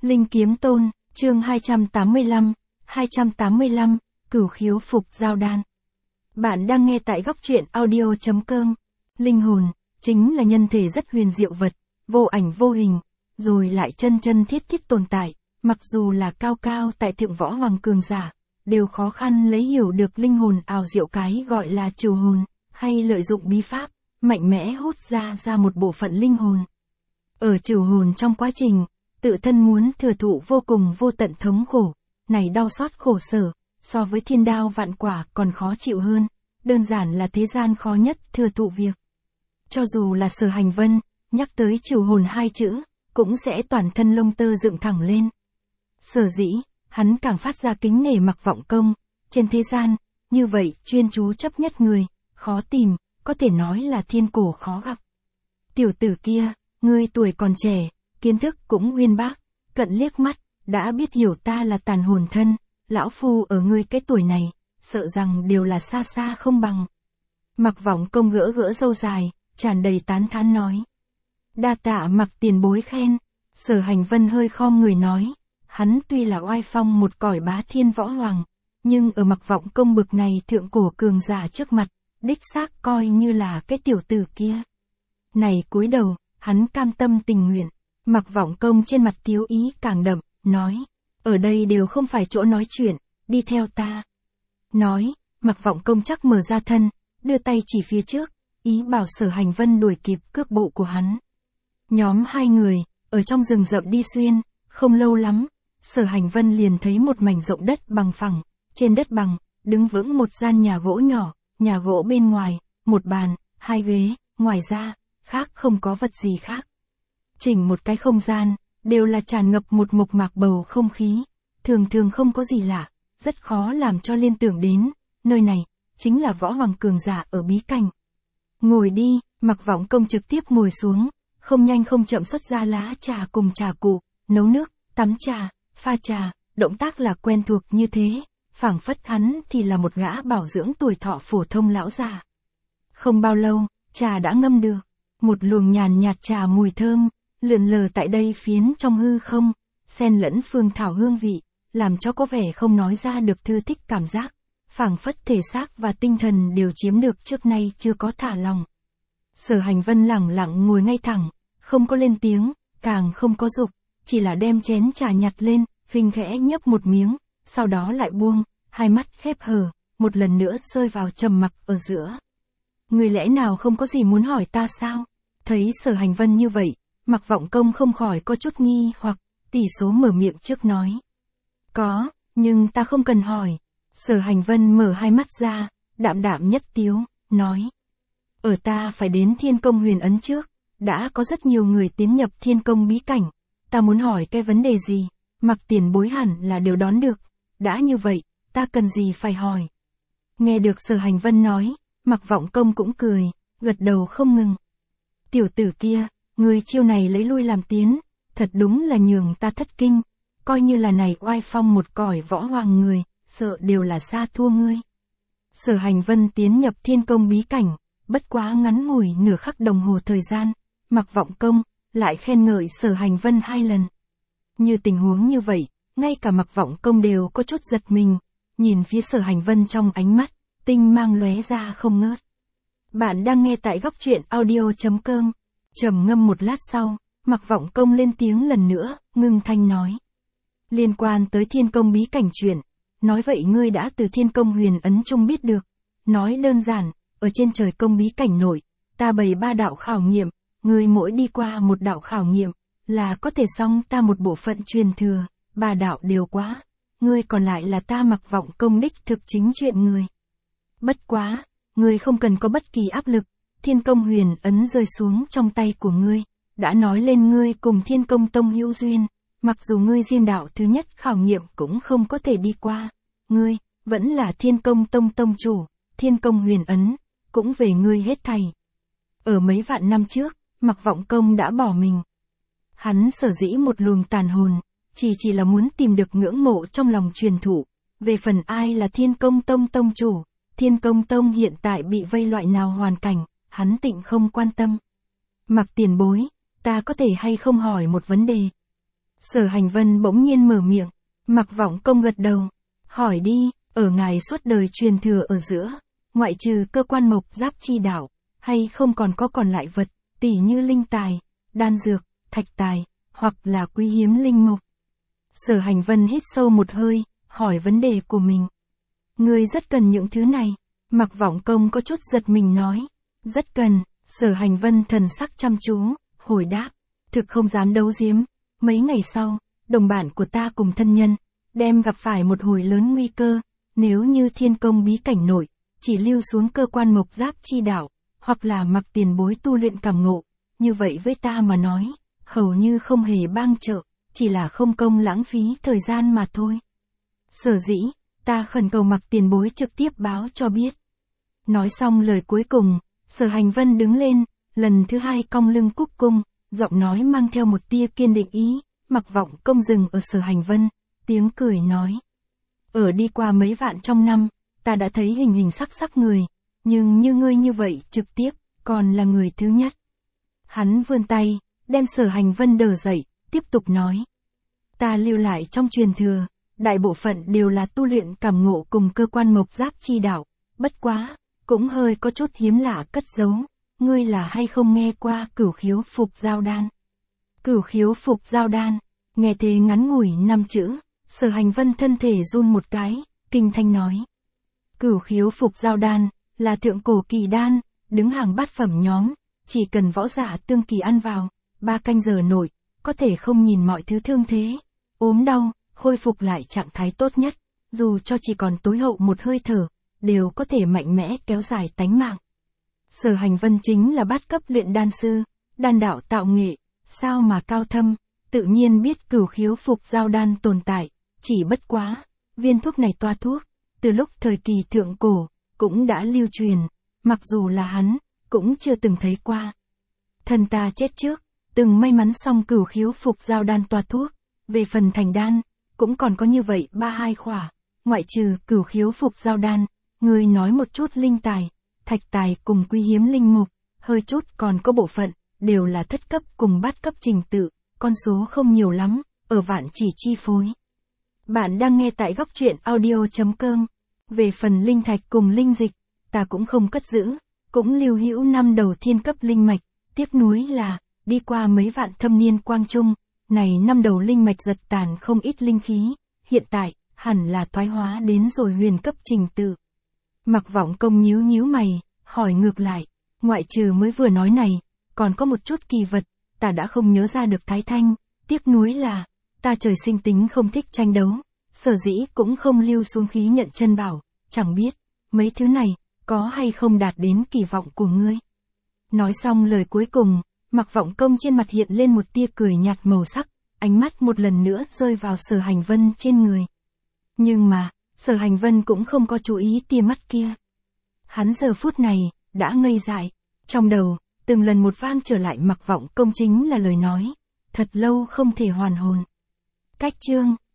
Linh Kiếm Tôn, chương 285, Cửu Khiếu Phục Giao Đan. Bạn đang nghe tại góc truyện audio.com. Linh hồn, chính là nhân thể rất huyền diệu vật, vô ảnh vô hình, rồi lại chân chân thiết thiết tồn tại, mặc dù là cao cao tại thượng võ hoàng cường giả, đều khó khăn lấy hiểu được linh hồn ảo diệu cái gọi là trừ hồn, hay lợi dụng bí pháp, mạnh mẽ hút ra một bộ phận linh hồn. Ở trừ hồn trong quá trình, tự thân muốn thừa thụ vô cùng vô tận thống khổ, này đau xót khổ sở, so với thiên đao vạn quả còn khó chịu hơn, đơn giản là thế gian khó nhất thừa thụ việc. Cho dù là Sở Hành Vân, nhắc tới trừ hồn hai chữ, cũng sẽ toàn thân lông tơ dựng thẳng lên. Sở dĩ, hắn càng phát ra kính nể Mặc Vọng Công, trên thế gian, như vậy chuyên chú chấp nhất người, khó tìm, có thể nói là thiên cổ khó gặp. Tiểu tử kia, ngươi tuổi còn trẻ, kiến thức cũng uyên bác, cận liếc mắt, đã biết hiểu ta là tàn hồn thân, lão phu ở ngươi cái tuổi này, sợ rằng đều là xa xa không bằng. Mặc Vọng Công gỡ gỡ râu dài, tràn đầy tán thán nói. Đa tạ Mặc tiền bối khen. Sở Hành Vân hơi khom người nói, hắn tuy là oai phong một cõi bá thiên võ hoàng, nhưng ở Mặc Vọng Công bực này thượng cổ cường giả trước mặt, đích xác coi như là cái tiểu tử kia. Này cúi đầu, hắn cam tâm tình nguyện. Mặc Vọng Công trên mặt thiếu ý càng đậm, nói, ở đây đều không phải chỗ nói chuyện, đi theo ta. Nói, Mặc Vọng Công chắc mở ra thân, đưa tay chỉ phía trước, ý bảo Sở Hành Vân đuổi kịp cước bộ của hắn. Nhóm hai người, ở trong rừng rậm đi xuyên, không lâu lắm, Sở Hành Vân liền thấy một mảnh rộng đất bằng phẳng, trên đất bằng, đứng vững một gian nhà gỗ nhỏ, nhà gỗ bên ngoài, một bàn, hai ghế, ngoài ra, khác không có vật gì khác. Chỉnh một cái không gian, đều là tràn ngập một mộc mạc bầu không khí, thường thường không có gì lạ, rất khó làm cho liên tưởng đến, nơi này, chính là võ hoàng cường giả ở bí cảnh. Ngồi đi, Mặc Vọng Công trực tiếp ngồi xuống, không nhanh không chậm xuất ra lá trà cùng trà cụ, nấu nước, tắm trà, pha trà, động tác là quen thuộc như thế, phảng phất hắn thì là một gã bảo dưỡng tuổi thọ phổ thông lão già. Không bao lâu, trà đã ngâm được, một luồng nhàn nhạt trà mùi thơm, lượn lờ tại đây phiến trong hư không, xen lẫn phương thảo hương vị, làm cho có vẻ không nói ra được thư thích cảm giác, phảng phất thể xác và tinh thần đều chiếm được trước nay chưa có thả lòng. Sở Hành Vân lẳng lặng ngồi ngay thẳng, không có lên tiếng, càng không có dục, chỉ là đem chén trà nhặt lên, khinh khẽ nhấp một miếng, sau đó lại buông, hai mắt khép hờ, một lần nữa rơi vào trầm mặc ở giữa. Người lẽ nào không có gì muốn hỏi ta sao? Thấy Sở Hành Vân như vậy, Mặc Vọng Công không khỏi có chút nghi hoặc, tỷ số mở miệng trước nói. Có, nhưng ta không cần hỏi. Sở Hành Vân mở hai mắt ra, đạm đạm nhất tiếu, nói. Ở ta phải đến Thiên Công Huyền Ấn trước, đã có rất nhiều người tiến nhập Thiên Công bí cảnh. Ta muốn hỏi cái vấn đề gì, Mặc tiền bối hẳn là đều đón được. Đã như vậy, ta cần gì phải hỏi. Nghe được Sở Hành Vân nói, Mặc Vọng Công cũng cười, gật đầu không ngừng. Tiểu tử kia, người chiêu này lấy lui làm tiến, thật đúng là nhường ta thất kinh, coi như là này oai phong một cõi võ hoàng người, sợ đều là xa thua ngươi. Sở Hành Vân tiến nhập Thiên Công bí cảnh, bất quá ngắn ngủi nửa khắc đồng hồ thời gian, Mặc Vọng Công lại khen ngợi Sở Hành Vân 2 lần. Như tình huống như vậy, ngay cả Mặc Vọng Công đều có chút giật mình, nhìn phía Sở Hành Vân trong ánh mắt, tinh mang lóe ra không ngớt. Bạn đang nghe tại góc truyện audio.com. Trầm ngâm một lát sau, Mặc Vọng Công lên tiếng lần nữa, ngưng thanh nói. Liên quan tới Thiên Công bí cảnh chuyện, nói vậy ngươi đã từ Thiên Công Huyền Ấn chung biết được. Nói đơn giản, ở trên trời công bí cảnh nội, ta bày 3 đạo khảo nghiệm, ngươi mỗi đi qua một đạo khảo nghiệm, là có thể xong ta một bộ phận truyền thừa, 3 đạo đều quá. Ngươi còn lại là ta Mặc Vọng Công đích thực chính chuyện người. Bất quá, ngươi không cần có bất kỳ áp lực. Thiên Công Huyền Ấn rơi xuống trong tay của ngươi, đã nói lên ngươi cùng Thiên Công Tông hữu duyên, mặc dù ngươi diên đạo thứ nhất khảo nghiệm cũng không có thể đi qua, ngươi, vẫn là Thiên Công Tông tông chủ, Thiên Công Huyền Ấn, cũng về ngươi hết thảy. Ở mấy vạn năm trước, Mặc Vọng Công đã bỏ mình. Hắn sở dĩ một luồng tàn hồn, chỉ là muốn tìm được ngưỡng mộ trong lòng truyền thụ, về phần ai là Thiên Công Tông tông chủ, Thiên Công Tông hiện tại bị vây loại nào hoàn cảnh, hắn tịnh không quan tâm. Mặc tiền bối, ta có thể hay không hỏi một vấn đề? Sở Hành Vân bỗng nhiên mở miệng, Mặc Vọng Công gật đầu, hỏi đi, ở ngài suốt đời truyền thừa ở giữa, ngoại trừ cơ quan mộc giáp chi đạo, hay không còn lại vật, tỉ như linh tài, đan dược, thạch tài, hoặc là quý hiếm linh mộc. Sở Hành Vân hít sâu một hơi, hỏi vấn đề của mình. Ngươi rất cần những thứ này. Mặc Vọng Công có chút giật mình nói. Rất cần. Sở Hành Vân thần sắc chăm chú, hồi đáp. Thực không dám đấu giếm. Mấy ngày sau, đồng bạn của ta cùng thân nhân, đem gặp phải một hồi lớn nguy cơ. Nếu như thiên công bí cảnh nội, chỉ lưu xuống cơ quan mộc giáp chi đạo, hoặc là Mặc tiền bối tu luyện cảm ngộ. Như vậy với ta mà nói, hầu như không hề bang trợ, chỉ là không công lãng phí thời gian mà thôi. Sở dĩ, ta khẩn cầu Mặc tiền bối trực tiếp báo cho biết. Nói xong lời cuối cùng, Sở Hành Vân đứng lên, lần thứ hai cong lưng cúc cung, giọng nói mang theo một tia kiên định ý. Mặc Vọng Công dừng ở Sở Hành Vân, tiếng cười nói. Ở đi qua mấy vạn trong năm, ta đã thấy hình hình sắc sắc người, nhưng như ngươi như vậy trực tiếp, còn là người thứ nhất. Hắn vươn tay, đem Sở Hành Vân đỡ dậy, tiếp tục nói. Ta lưu lại trong truyền thừa, đại bộ phận đều là tu luyện cảm ngộ cùng cơ quan mộc giáp chi đạo, bất quá, cũng hơi có chút hiếm lạ cất giấu, ngươi là hay không nghe qua Cửu Khiếu Phục Giao Đan. Cửu Khiếu Phục Giao Đan, nghe thế ngắn ngủi 5 chữ, Sở Hành Vân thân thể run một cái, kinh thanh nói. Cửu Khiếu Phục Giao Đan, là thượng cổ kỳ đan, đứng hàng bát phẩm nhóm, chỉ cần võ giả tương kỳ ăn vào, 3 canh giờ nội, có thể không nhìn mọi thứ thương thế, ốm đau, khôi phục lại trạng thái tốt nhất, dù cho chỉ còn tối hậu một hơi thở, đều có thể mạnh mẽ kéo dài tánh mạng. Sở Hành Vân chính là bát cấp luyện đan sư, đan đạo tạo nghệ, sao mà cao thâm, tự nhiên biết Cửu Khiếu Phục Giao Đan tồn tại, chỉ bất quá, viên thuốc này toa thuốc, từ lúc thời kỳ thượng cổ, cũng đã lưu truyền, mặc dù là hắn, cũng chưa từng thấy qua. Thân ta chết trước, từng may mắn xong Cửu Khiếu Phục Giao Đan toa thuốc, về phần thành đan, cũng còn có như vậy 32 khỏa, ngoại trừ Cửu Khiếu Phục Giao Đan, người nói một chút linh tài, thạch tài cùng quý hiếm linh mục, hơi chút còn có bộ phận, đều là thất cấp cùng bát cấp trình tự, con số không nhiều lắm, ở vạn chỉ chi phối. Bạn đang nghe tại góc truyện audio.com. Về phần linh thạch cùng linh dịch, ta cũng không cất giữ, cũng lưu hữu 5 đầu thiên cấp linh mạch, tiếc nuối là, đi qua mấy vạn thâm niên quang trung, này 5 đầu linh mạch giật tàn không ít linh khí, hiện tại, hẳn là thoái hóa đến rồi huyền cấp trình tự. Mặc Vọng Công nhíu nhíu mày, hỏi ngược lại, ngoại trừ mới vừa nói này, còn có một chút kỳ vật, ta đã không nhớ ra được Thái Thanh, tiếc nuối là, ta trời sinh tính không thích tranh đấu, sở dĩ cũng không lưu xuống khí nhận chân bảo, chẳng biết, mấy thứ này, có hay không đạt đến kỳ vọng của ngươi. Nói xong lời cuối cùng, Mặc Vọng Công trên mặt hiện lên một tia cười nhạt màu sắc, ánh mắt một lần nữa rơi vào Sở Hành Vân trên người. Nhưng mà, Sở Hành Vân cũng không có chú ý tia mắt kia. Hắn giờ phút này, đã ngây dại, trong đầu, từng lần một vang trở lại Mặc Vọng Công chính là lời nói, thật lâu không thể hoàn hồn. Cách chương